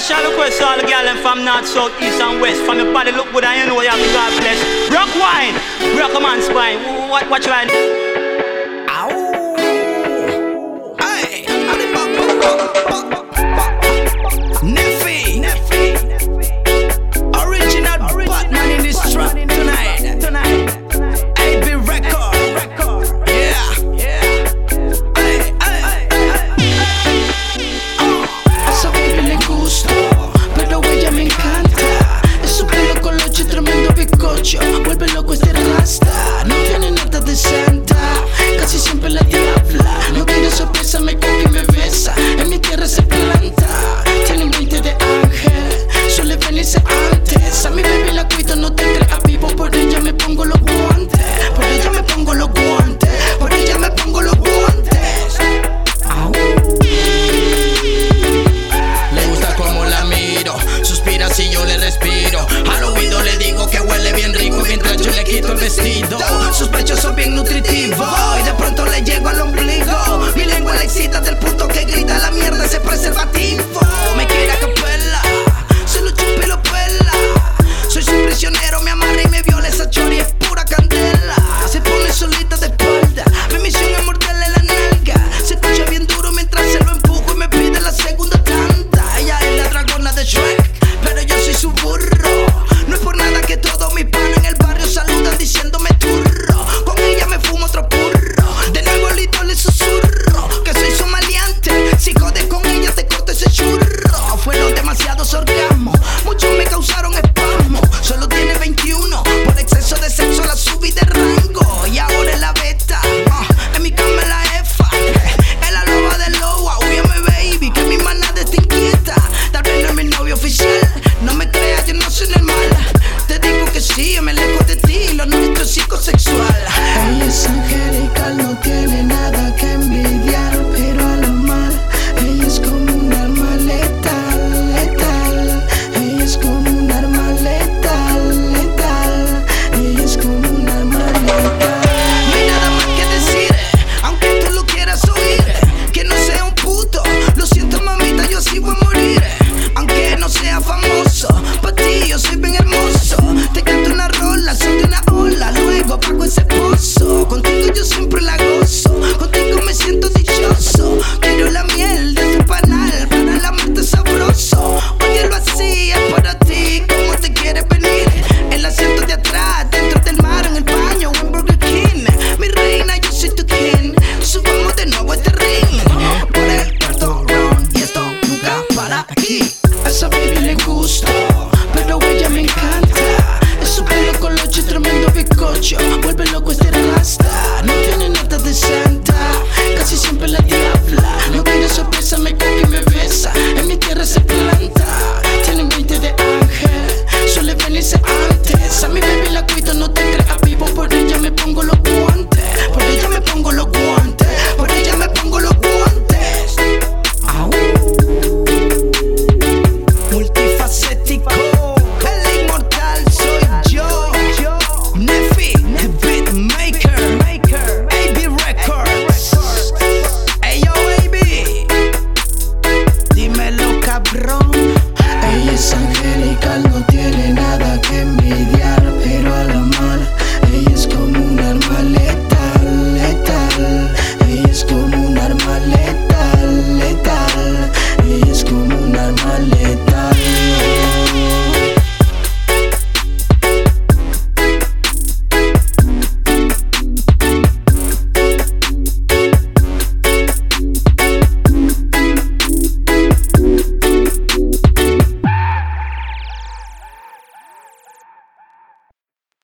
Special request to all the girls from north, south, east and west. From your body look good and you know you have to God bless. Rock wine, rock a man's spine. What you want? Hey, Neffy, original Batman in this track tonight. AB record, yeah. Esa baby le gusto, pero ella me encanta. Es su pelo coloche, tremendo bizcocho. Vuelve loco este rasta, no tiene nada de santa. Casi siempre la diabla, no quiere sorpresa, me coge y me besa. En mi tierra se planta, tiene un 20 de ángel, suele venirse antes. A mi baby la cuido, no te creas vivo, por ella me pongo los guantes. Por ella me pongo los guantes, por ella me pongo los guantes. Au. Le gusta como la miro, suspira si yo le respiro. Al oído le digo que huele bien rico mientras yo le quito el vestido. Sus pechos son bien nutritivos y de pronto le llego al ombligo. Mi lengua le excita del punto que grita la mierda ese preservativo. Me quiere a capela, se lo chupa y lo pela. Soy su prisionero, me amarra y me viola. Esa chori es pura candela. Se pone solita de espalda, mi misión es morderle la nalga. Se escucha bien duro mientras se lo empujo y me pide la segunda tanda. Ella es la dragona de Shrek, pero yo soy su burro. No es por nada que todos mis panas en el barrio saludan diciéndome turro. Con ella me fumo otro purro, de nuevo olito le susurro que soy su maleante. Si jodes con ella te corto ese churro. Fueron demasiados orgasmos, muchos me causaron espasmo. Solo tiene 21, por exceso de sexo la subí de rango. Y ahora es la beta, en mi cama es la jefa. Es la loba del lobo, óyeme baby, que mi manada está inquieta. Tal vez no es mi novio oficial, no me creas, yo no soy normal. Te digo que sí, yo me alejo de ti, lo nuestro es psicosexual. Ella es angelical, no tiene nada que envidiar, pero a lo mal, ella es como un arma letal, letal. Ella es como un arma letal, letal. Ella es como un arma letal. No hay nada más que decir, aunque tú lo quieras oír. Que no sea un puto, lo siento mamita, yo sí voy a morir. Aunque no sea famoso, pa' ti yo soy bien hermoso. Te canto una rola, soy de una ola, luego apago ese pozo. Contigo yo siempre la gozo, contigo me siento dichoso. Quiero la miel de tu panal para la muerte sabroso. Óyelo así, es para ti, ¿cómo te quieres venir? El asiento de atrás, dentro del mar, en el baño o en Burger King. Mi reina, yo soy tu king, subamos de nuevo este ring. Por el cuarto round y esto nunca para aquí. A esa baby le gusto, pero ella me encanta. Es su pelo coloche, tremendo bizcocho. Vuelve loco este rasta, no tiene nada de santa. Casi siempre la diabla, no quiere sorpresa, me coge y me besa. En mi tierra se planta, tiene un 20 de ángel, suele venirse antes. A mi baby la cuido, no te creas vivo, por ella me pongo los guantes. Por ella me pongo los guantes, por ella me pongo los guantes. Au. Multifacético, el inmortal soy yo. Neffy, the beatmaker, AB Records. Hey yo, baby, dímelo cabrón.